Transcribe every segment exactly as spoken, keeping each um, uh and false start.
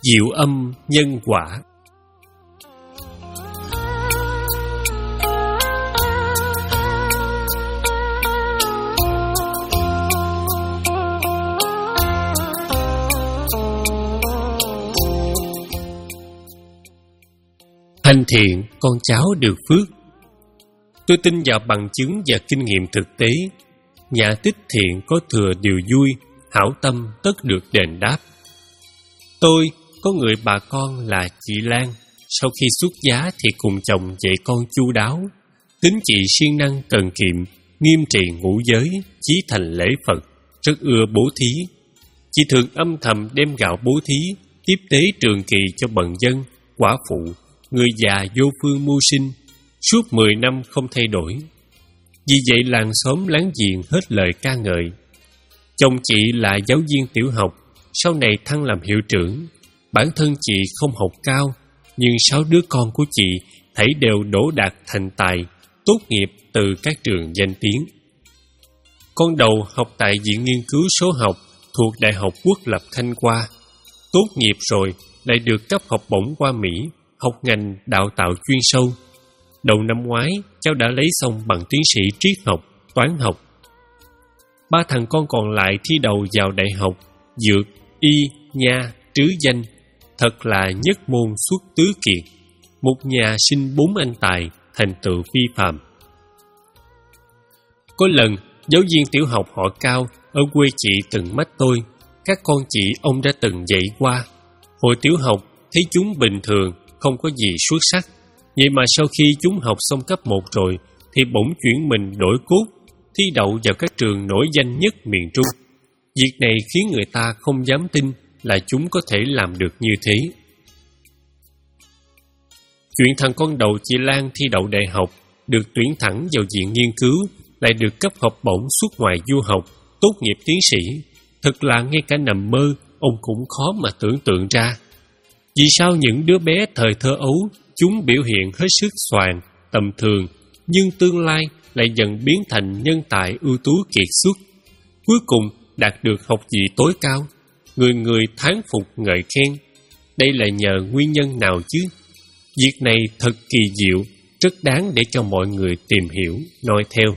Diệu âm nhân quả. Hành thiện, con cháu được phước. Tôi tin vào bằng chứng và kinh nghiệm thực tế. Nhà tích thiện có thừa điều vui, hảo tâm tất được đền đáp. Tôi có người bà con là chị Lan. Sau khi xuất giá thì cùng chồng dạy con chu đáo. Tính chị siêng năng cần kiệm, nghiêm trì ngũ giới, chí thành lễ Phật, rất ưa bố thí. Chị thường âm thầm đem gạo bố thí, tiếp tế trường kỳ cho bần dân, quả phụ, người già vô phương mưu sinh, suốt mười năm không thay đổi. Vì vậy làng xóm láng giềng hết lời ca ngợi. Chồng chị là giáo viên tiểu học, sau này thăng làm hiệu trưởng. Bản thân chị không học cao, nhưng sáu đứa con của chị thảy đều đỗ đạt thành tài, tốt nghiệp từ các trường danh tiếng. Con đầu học tại Viện Nghiên cứu Số học thuộc Đại học Quốc lập Thanh Hoa. Tốt nghiệp rồi lại được cấp học bổng qua Mỹ, học ngành đào tạo chuyên sâu. Đầu năm ngoái, cháu đã lấy xong bằng tiến sĩ triết học, toán học. Ba thằng con còn lại thi đầu vào đại học, dược, y, nha, trứ danh. Thật là nhất môn xuất tứ kiệt. Một nhà sinh bốn anh tài, thành tựu phi phàm. Có lần, giáo viên tiểu học họ Cao ở quê chị từng mách tôi, các con chị ông đã từng dạy qua. Hồi tiểu học, thấy chúng bình thường, không có gì xuất sắc. Vậy mà sau khi chúng học xong cấp một rồi, thì bỗng chuyển mình đổi cốt, thi đậu vào các trường nổi danh nhất miền Trung. Việc này khiến người ta không dám tin là chúng có thể làm được như thế. Chuyện thằng con đầu chị Lan thi đậu đại học, được tuyển thẳng vào viện nghiên cứu, lại được cấp học bổng xuất ngoại du học, tốt nghiệp tiến sĩ. Thật là ngay cả nằm mơ, ông cũng khó mà tưởng tượng ra. Vì sao những đứa bé thời thơ ấu, chúng biểu hiện hết sức xoàng, tầm thường, nhưng tương lai lại dần biến thành nhân tài ưu tú kiệt xuất. Cuối cùng đạt được học vị tối cao, người người thán phục ngợi khen. Đây là nhờ nguyên nhân nào chứ? Việc này thật kỳ diệu, rất đáng để cho mọi người tìm hiểu, noi theo.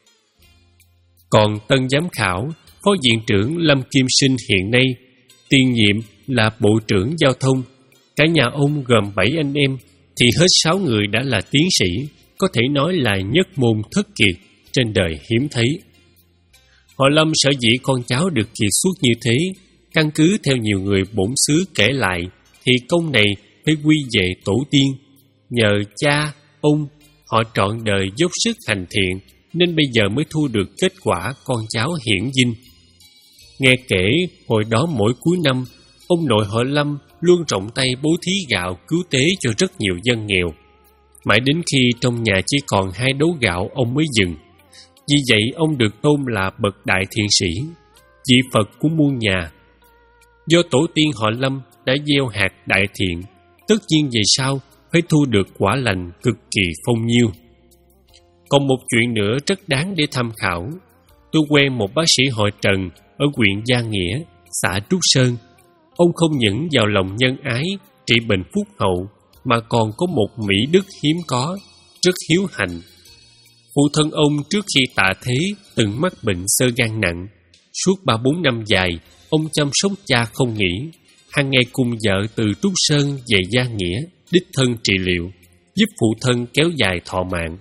Còn tân giám khảo, phó viện trưởng Lâm Kim Sinh hiện nay, tiền nhiệm là bộ trưởng giao thông. Cả nhà ông gồm bảy anh em, thì hết sáu người đã là tiến sĩ, có thể nói là nhất môn thất kiệt, trên đời hiếm thấy. Họ Lâm sở dĩ con cháu được kiệt xuất như thế, căn cứ theo nhiều người bổn xứ kể lại, thì công này phải quy về tổ tiên. Nhờ cha, ông, họ trọn đời dốc sức hành thiện, nên bây giờ mới thu được kết quả con cháu hiển vinh. Nghe kể, hồi đó mỗi cuối năm, ông nội họ Lâm luôn rộng tay bố thí gạo cứu tế cho rất nhiều dân nghèo. Mãi đến khi trong nhà chỉ còn hai đấu gạo, ông mới dừng. Vì vậy ông được tôn là bậc đại thiện sĩ, vị Phật của muôn nhà. Do tổ tiên họ Lâm đã gieo hạt đại thiện, tất nhiên về sau phải thu được quả lành cực kỳ phong nhiêu. Còn một chuyện nữa rất đáng để tham khảo. Tôi quen một bác sĩ họ Trần ở huyện Gia Nghĩa, xã Trúc Sơn. Ông không những giàu lòng nhân ái, trị bệnh phúc hậu, mà còn có một mỹ đức hiếm có, rất hiếu hạnh. Phụ thân ông trước khi tạ thế từng mắc bệnh xơ gan nặng. Suốt ba bốn năm dài, ông chăm sóc cha không nghỉ, hàng ngày cùng vợ từ Trúc Sơn về Gia Nghĩa, đích thân trị liệu, giúp phụ thân kéo dài thọ mạng.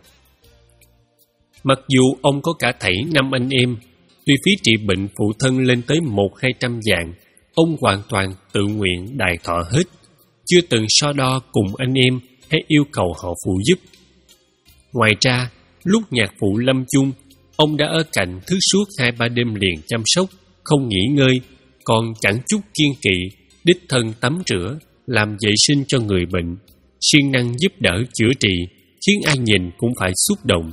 Mặc dù ông có cả thảy năm anh em, tuy phí trị bệnh phụ thân lên tới một hai trăm vạn, ông hoàn toàn tự nguyện đài thọ hết, chưa từng so đo cùng anh em hay yêu cầu họ phụ giúp. Ngoài ra, lúc nhạc phụ lâm chung, ông đã ở cạnh thức suốt hai ba đêm liền chăm sóc, không nghỉ ngơi, còn chẳng chút kiêng kỵ, đích thân tắm rửa, làm vệ sinh cho người bệnh, siêng năng giúp đỡ chữa trị, khiến ai nhìn cũng phải xúc động.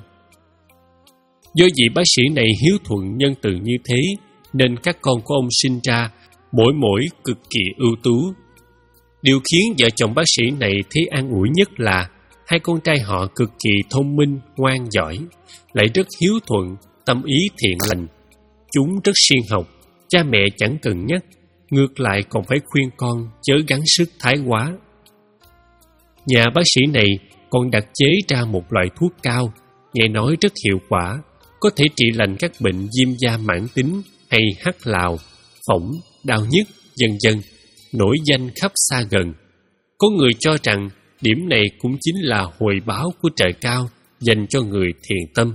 Do vị bác sĩ này hiếu thuận nhân từ như thế, nên các con của ông sinh ra mỗi mỗi cực kỳ ưu tú. Điều khiến vợ chồng bác sĩ này thấy an ủi nhất là hai con trai họ cực kỳ thông minh, ngoan giỏi, lại rất hiếu thuận, tâm ý thiện lành. Chúng rất siêng học, cha mẹ chẳng cần nhắc, ngược lại còn phải khuyên con chớ gắng sức thái quá. Nhà bác sĩ này còn đặc chế ra một loại thuốc cao, nghe nói rất hiệu quả, có thể trị lành các bệnh viêm da mãn tính hay hắc lào, phỏng, đau nhức, vân vân, nổi danh khắp xa gần. Có người cho rằng điểm này cũng chính là hồi báo của trời cao dành cho người thiền tâm.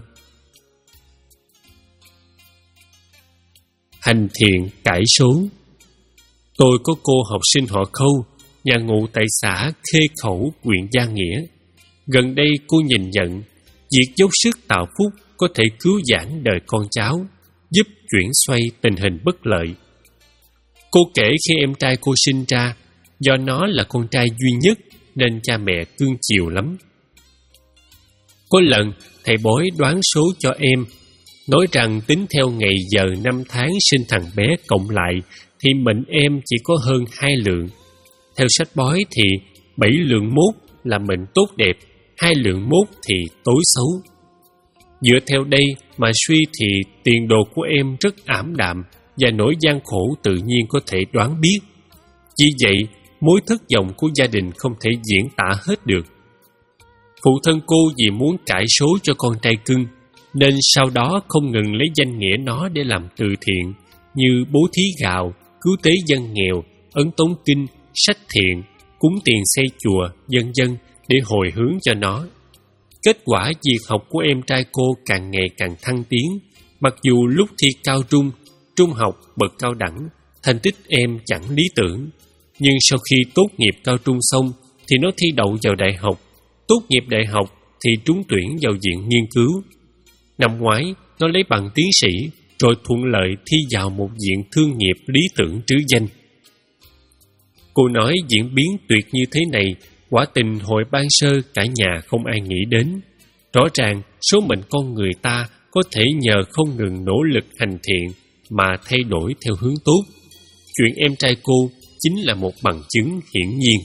Hành thiện cải số. Tôi có cô học sinh họ Khâu, nhà ngụ tại xã Khê Khẩu, huyện Gia Nghĩa. Gần đây cô nhìn nhận việc dốc sức tạo phúc có thể cứu vãn đời con cháu, giúp chuyển xoay tình hình bất lợi. Cô kể khi em trai cô sinh ra, do nó là con trai duy nhất nên cha mẹ cưng chiều lắm. Có lần thầy bói đoán số cho em, nói rằng tính theo ngày giờ năm tháng sinh thằng bé cộng lại thì mệnh em chỉ có hơn hai lượng. Theo sách bói thì bảy lượng mốt là mệnh tốt đẹp, hai lượng mốt thì tối xấu. Dựa theo đây mà suy thì tiền đồ của em rất ảm đạm và nỗi gian khổ tự nhiên có thể đoán biết. Chỉ vậy, mối thất vọng của gia đình không thể diễn tả hết được. Phụ thân cô vì muốn cải số cho con trai cưng, nên sau đó không ngừng lấy danh nghĩa nó để làm từ thiện, như bố thí gạo, cứu tế dân nghèo, ấn tống kinh, sách thiện, cúng tiền xây chùa, vân vân để hồi hướng cho nó. Kết quả việc học của em trai cô càng ngày càng thăng tiến, mặc dù lúc thi cao trung, trung học, bậc cao đẳng, thành tích em chẳng lý tưởng. Nhưng sau khi tốt nghiệp cao trung xong thì nó thi đậu vào đại học, tốt nghiệp đại học thì trúng tuyển vào viện nghiên cứu. Năm ngoái, nó lấy bằng tiến sĩ, rồi thuận lợi thi vào một viện thương nghiệp lý tưởng trứ danh. Cô nói diễn biến tuyệt như thế này, quả tình hồi ban sơ cả nhà không ai nghĩ đến. Rõ ràng, số mệnh con người ta có thể nhờ không ngừng nỗ lực hành thiện mà thay đổi theo hướng tốt. Chuyện em trai cô chính là một bằng chứng hiển nhiên.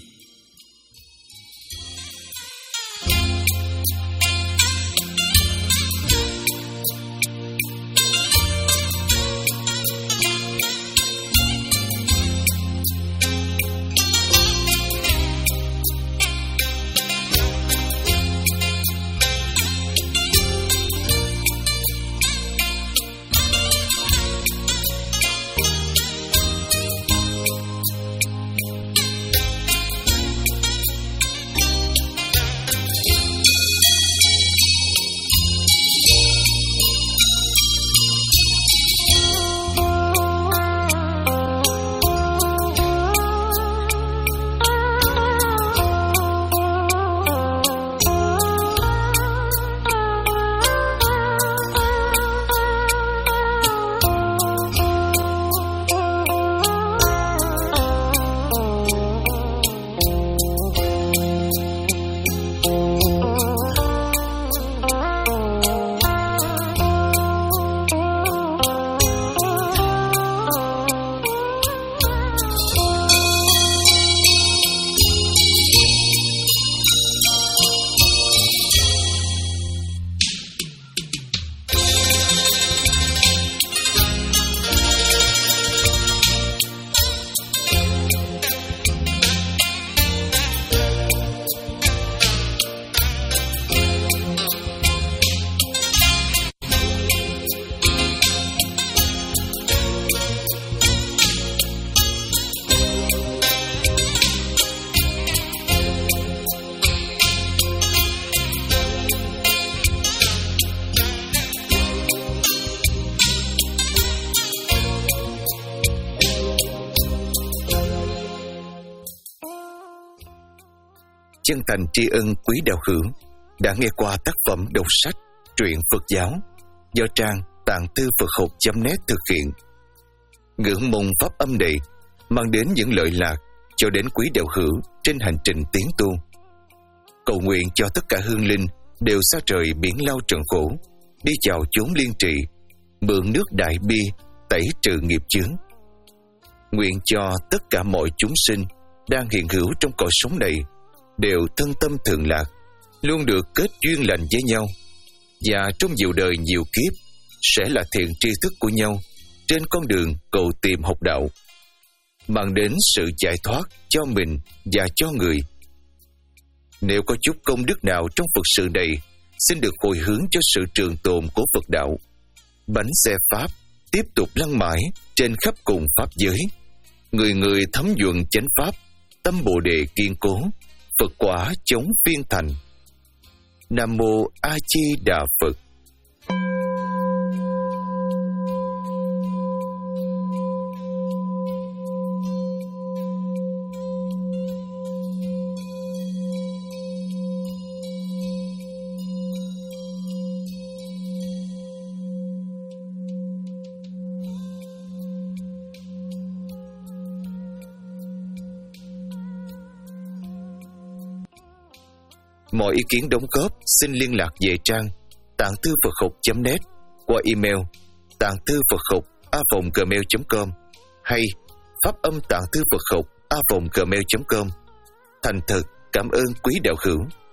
Chân thành tri ân quý đạo hữu đã nghe qua tác phẩm đọc sách truyện Phật giáo do trang tạng thư Phật học chấm net thực hiện. Ngưỡng mong pháp âm này mang đến những lợi lạc cho đến quý đạo hữu trên hành trình tiến tu. Cầu nguyện cho tất cả hương linh đều xa trời biển lao trần khổ, đi chào chốn liên trị, mượn nước đại bi tẩy trừ nghiệp chướng. Nguyện cho tất cả mọi chúng sinh đang hiện hữu trong cõi sống này đều thân tâm thường lạc, luôn được kết duyên lành với nhau, và trong nhiều đời nhiều kiếp sẽ là thiện tri thức của nhau trên con đường cầu tìm học đạo. mang đến sự giải thoát cho mình và cho người. Nếu có chút công đức nào trong Phật sự này, xin được hồi hướng cho sự trường tồn của Phật đạo. Bánh xe Pháp tiếp tục lăn mãi trên khắp cùng Pháp giới. Người người thấm nhuận chánh Pháp, tâm Bồ Đề kiên cố, Phật quả chống phiên thành. Nam Mô A Di Đà Phật. Mọi ý kiến đóng góp xin liên lạc về trang tạng thư Phật học chấm net qua email tạng thư Phật học a còng gmail chấm com hay pháp âm tạng thư Phật học a còng gmail chấm com. Thành thật cảm ơn quý đạo hữu.